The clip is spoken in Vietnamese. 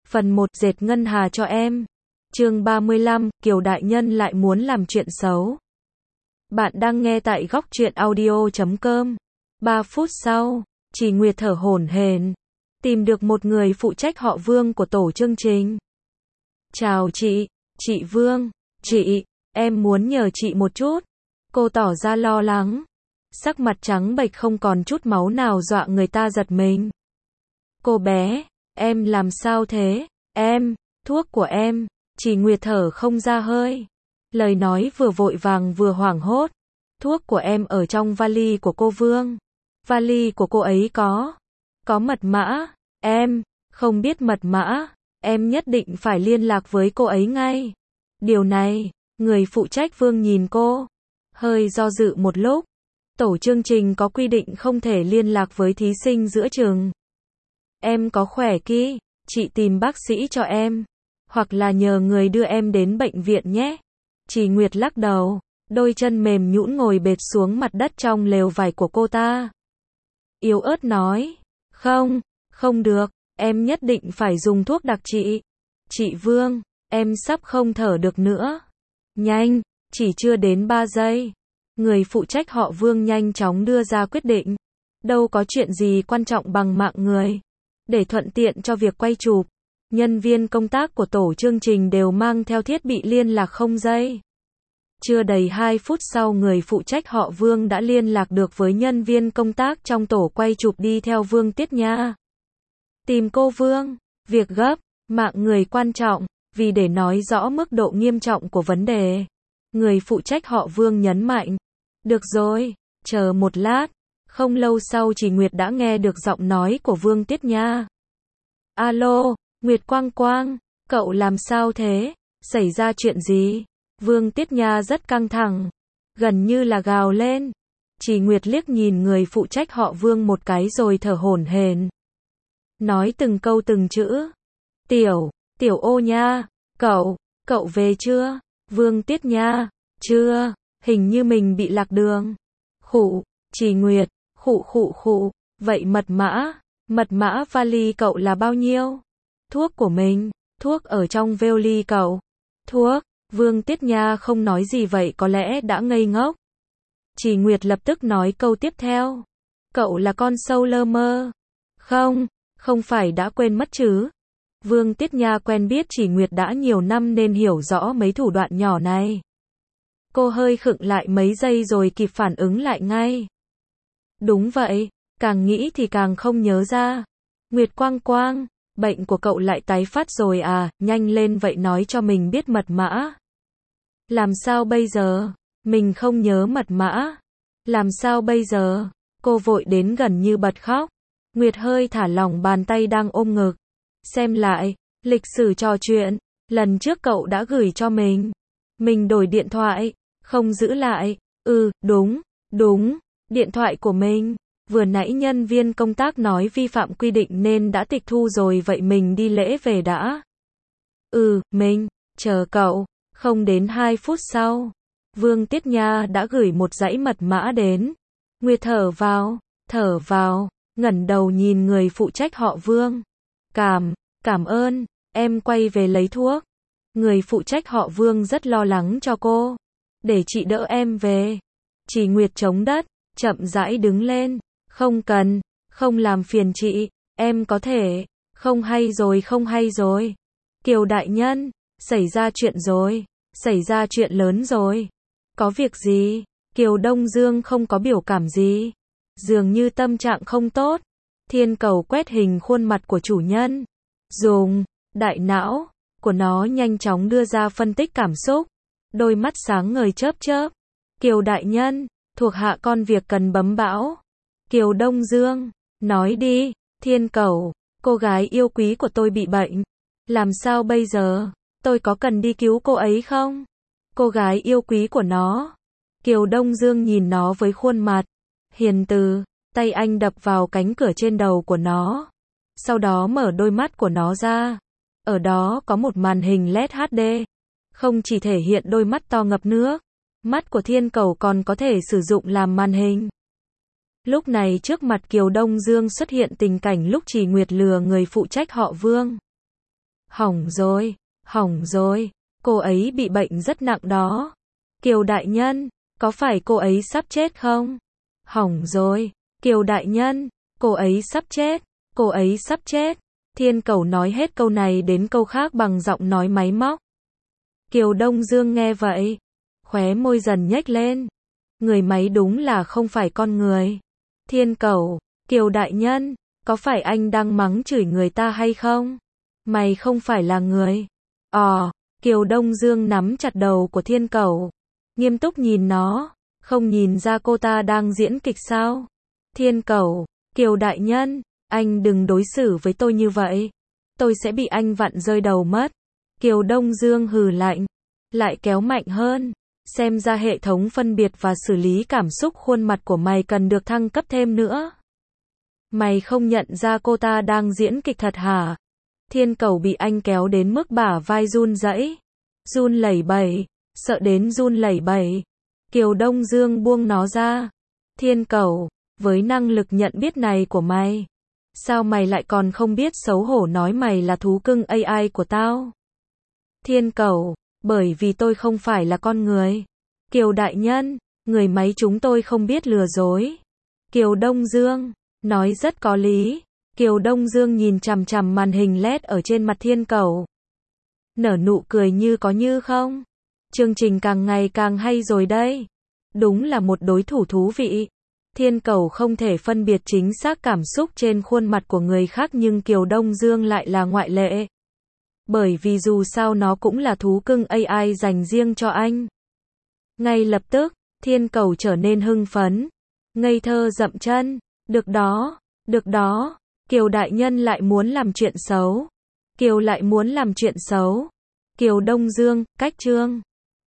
Phần 1 dệt ngân hà cho em. Chương 35, Kiều đại nhân lại muốn làm chuyện xấu. Bạn đang nghe tại góc truyện audio.com. 3 phút sau, Chỉ Nguyệt thở hổn hển, tìm được một người phụ trách họ Vương của tổ chương trình. Chào chị Vương, em muốn nhờ chị một chút. Cô tỏ ra lo lắng, sắc mặt trắng bệch không còn chút máu nào dọa người ta giật mình. Cô bé, em làm sao thế? Thuốc của em. Chỉ Nguyệt thở không ra hơi. Lời nói vừa vội vàng vừa hoảng hốt. Thuốc của em ở trong vali của cô Vương. Vali của cô ấy có mật mã. Em không biết mật mã. Em nhất định phải liên lạc với cô ấy ngay. Điều này, người phụ trách Vương nhìn cô, hơi do dự một lúc. Tổ chương trình có quy định không thể liên lạc với thí sinh giữa trường. Em có khỏe ki, chị tìm bác sĩ cho em, hoặc là nhờ người đưa em đến bệnh viện nhé. Chỉ Nguyệt lắc đầu, đôi chân mềm nhũn ngồi bệt xuống mặt đất trong lều vải của cô ta. Yếu ớt nói, không được, em nhất định phải dùng thuốc đặc trị. Chị Vương, em sắp không thở được nữa. Nhanh, chỉ chưa đến 3 giây. Người phụ trách họ Vương nhanh chóng đưa ra quyết định. Đâu có chuyện gì quan trọng bằng mạng người. Để thuận tiện cho việc quay chụp, nhân viên công tác của tổ chương trình đều mang theo thiết bị liên lạc không dây. Chưa đầy 2 phút sau người phụ trách họ Vương đã liên lạc được với nhân viên công tác trong tổ quay chụp đi theo Vương Tiết Nha. Tìm cô Vương, việc gấp, mạng người quan trọng, vì để nói rõ mức độ nghiêm trọng của vấn đề. Người phụ trách họ Vương nhấn mạnh. Được rồi, chờ một lát. Không lâu sau Chỉ Nguyệt đã nghe được giọng nói của Vương Tiết Nha. Alo, Nguyệt Quang Quang, cậu làm sao thế? Xảy ra chuyện gì? Vương Tiết Nha rất căng thẳng, gần như là gào lên. Chỉ Nguyệt liếc nhìn người phụ trách họ Vương một cái rồi thở hổn hển. Nói từng câu từng chữ. Tiểu ô nha, cậu về chưa? Vương Tiết Nha, chưa, hình như mình bị lạc đường. Chỉ Nguyệt, khụ, vậy mật mã vali cậu là bao nhiêu? Thuốc của mình, thuốc ở trong vali cậu. Thuốc, Vương Tiết Nha không nói gì vậy có lẽ đã ngây ngốc. Chỉ Nguyệt lập tức nói câu tiếp theo. Cậu là con sâu lơ mơ. Không phải đã quên mất chứ. Vương Tiết Nha quen biết Chỉ Nguyệt đã nhiều năm nên hiểu rõ mấy thủ đoạn nhỏ này. Cô hơi khựng lại mấy giây rồi kịp phản ứng lại ngay. Đúng vậy, càng nghĩ thì càng không nhớ ra. Nguyệt Quang Quang, bệnh của cậu lại tái phát rồi à, nhanh lên vậy nói cho mình biết mật mã. Làm sao bây giờ? Mình không nhớ mật mã. Làm sao bây giờ? Cô vội đến gần như bật khóc. Nguyệt hơi thả lỏng bàn tay đang ôm ngực. Xem lại, lịch sử trò chuyện, lần trước cậu đã gửi cho mình. Mình đổi điện thoại, không giữ lại. Đúng, điện thoại của mình. Vừa nãy nhân viên công tác nói vi phạm quy định nên đã tịch thu rồi vậy mình đi lễ về đã. Mình, chờ cậu. Không đến 2 phút sau, Vương Tiết Nha đã gửi một dãy mật mã đến. Nguyệt thở vào, ngẩng đầu nhìn người phụ trách họ Vương. Cảm ơn, em quay về lấy thuốc. Người phụ trách họ Vương rất lo lắng cho cô. Để chị đỡ em về. Chỉ Nguyệt chống đất, chậm rãi đứng lên. Không cần, không làm phiền chị, em có thể. Không hay rồi. Kiều đại nhân, xảy ra chuyện lớn rồi. Có việc gì? Kiều Đông Dương không có biểu cảm gì. Dường như tâm trạng không tốt. Thiên Cầu quét hình khuôn mặt của chủ nhân. Dùng đại não của nó nhanh chóng đưa ra phân tích cảm xúc. Đôi mắt sáng ngời chớp. Kiều đại nhân, thuộc hạ con việc cần bấm bão. Kiều Đông Dương, nói đi. Thiên Cầu, cô gái yêu quý của tôi bị bệnh. Làm sao bây giờ? Tôi có cần đi cứu cô ấy không? Cô gái yêu quý của nó. Kiều Đông Dương nhìn nó với khuôn mặt hiền từ, tay anh đập vào cánh cửa trên đầu của nó. Sau đó mở đôi mắt của nó ra. Ở đó có một màn hình LED HD. Không chỉ thể hiện đôi mắt to ngập nước, mắt của Thiên Cầu còn có thể sử dụng làm màn hình. Lúc này trước mặt Kiều Đông Dương xuất hiện tình cảnh lúc Chỉ Nguyệt lừa người phụ trách họ Vương. Hỏng rồi, cô ấy bị bệnh rất nặng đó. Kiều đại nhân, có phải cô ấy sắp chết không? Hỏng rồi, Kiều đại nhân, cô ấy sắp chết, cô ấy sắp chết. Thiên Cẩu nói hết câu này đến câu khác bằng giọng nói máy móc. Kiều Đông Dương nghe vậy, khóe môi dần nhếch lên. Người máy đúng là không phải con người. Thiên Cẩu, Kiều đại nhân, có phải anh đang mắng chửi người ta hay không? Mày không phải là người. Kiều Đông Dương nắm chặt đầu của Thiên Cẩu, nghiêm túc nhìn nó, không nhìn ra cô ta đang diễn kịch sao? Thiên Cẩu, Kiều đại nhân, anh đừng đối xử với tôi như vậy. Tôi sẽ bị anh vặn rơi đầu mất. Kiều Đông Dương hừ lạnh, lại kéo mạnh hơn. Xem ra hệ thống phân biệt và xử lý cảm xúc khuôn mặt của mày cần được thăng cấp thêm nữa. Mày không nhận ra cô ta đang diễn kịch thật hả? Thiên Cẩu bị anh kéo đến mức bả vai run rẩy, run lẩy bẩy, sợ đến run lẩy bẩy. Kiều Đông Dương buông nó ra. Thiên Cẩu, với năng lực nhận biết này của mày, sao mày lại còn không biết xấu hổ nói mày là thú cưng AI của tao? Thiên Cẩu, bởi vì tôi không phải là con người. Kiều đại nhân, người máy chúng tôi không biết lừa dối. Kiều Đông Dương, nói rất có lý. Kiều Đông Dương nhìn chằm chằm màn hình LED ở trên mặt Thiên Cẩu, nở nụ cười như có như không. Chương trình càng ngày càng hay rồi đây. Đúng là một đối thủ thú vị. Thiên Cẩu không thể phân biệt chính xác cảm xúc trên khuôn mặt của người khác, nhưng Kiều Đông Dương lại là ngoại lệ. Bởi vì dù sao nó cũng là thú cưng AI dành riêng cho anh. Ngay lập tức, Thiên Cẩu trở nên hưng phấn, ngây thơ dậm chân. Được đó, Kiều đại nhân lại muốn làm chuyện xấu. Kiều lại muốn làm chuyện xấu. Kiều Đông Dương, cách chương